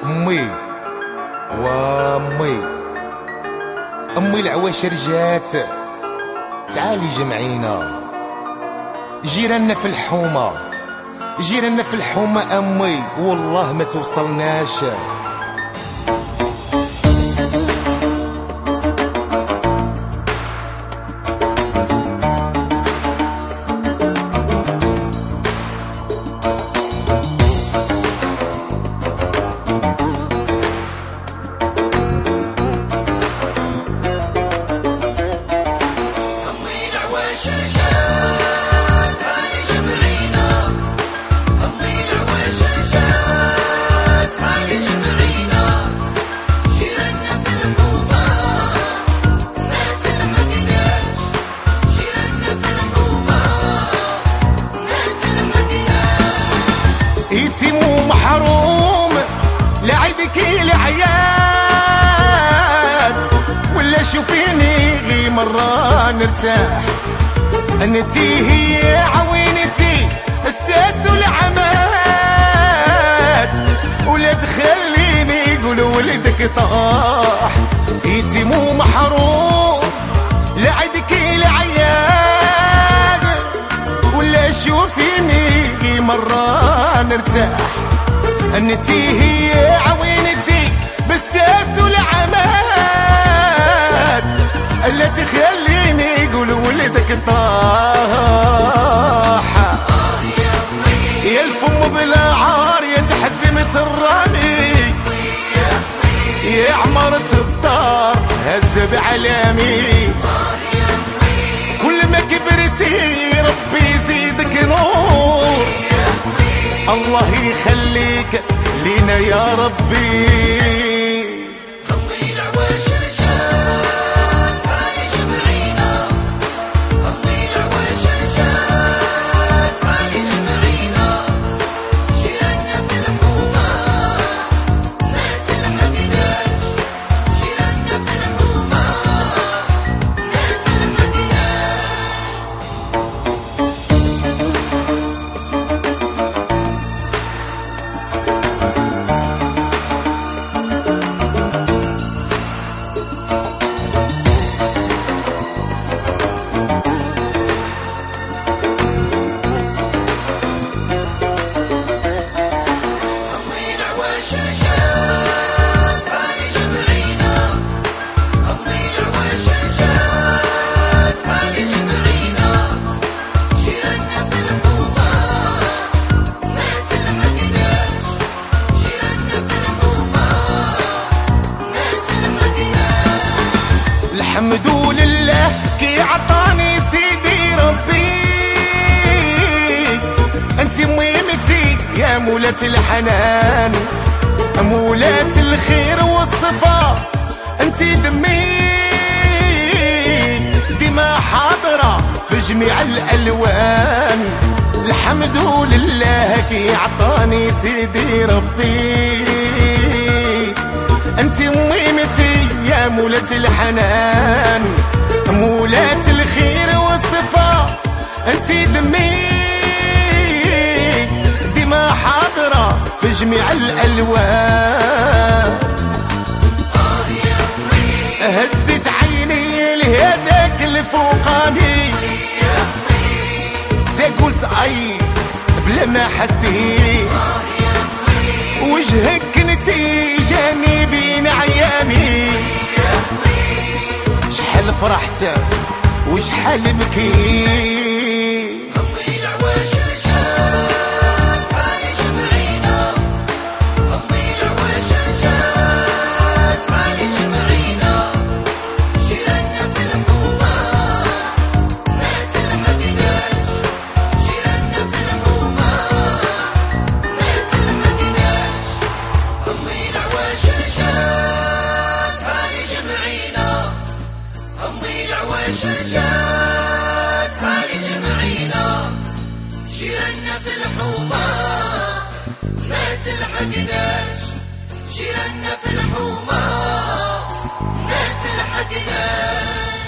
امي وامي امي العواش رجات تعالي جمعينا جيراننا في الحومه جيراننا في الحومه امي والله ما توصلناش. يتيمو محروم لا عيدك العياد ولا شوفيني غي مرة نرتاح انتي هي عوينتي الساس والعماد ولا تخليني يقول ولدك طاح. يتيمو محروم لا عيدك العياد ولا شوفيني غي مرة نرتاح انتي هي عوينتي بالساس والعماد اللي تخليني يقول ولدك طاح. يا الفم بلا عار يا تحزمة الرامي يا عمارة الدار هز بعلامي كل ما كبرتي ربي يزيدك نور الله يخليك لينا يا ربي. الحمد لله كي عطاني سيدي ربي انتي ميمتي يا مولات الحنان مولات الخير والصفا انتي دمي ديما حاضرة في جميع الالوان. الحمد لله كي عطاني سيدي ربي انتي ميمتي يا مولات الحنان مولات الخير والصفا انتي دمي ديما حاضرة في جميع الالوان. هزت عيني لهداك الفوقاني زي قلت اي بلا ما حسيت وجهك كنتي جاني بين عياني شحال فرحت وشحال بكيت. شجات عالي جمعينا جيراننا في الحومة ما تلحقناش جيراننا في الحومة ما تلحقناش.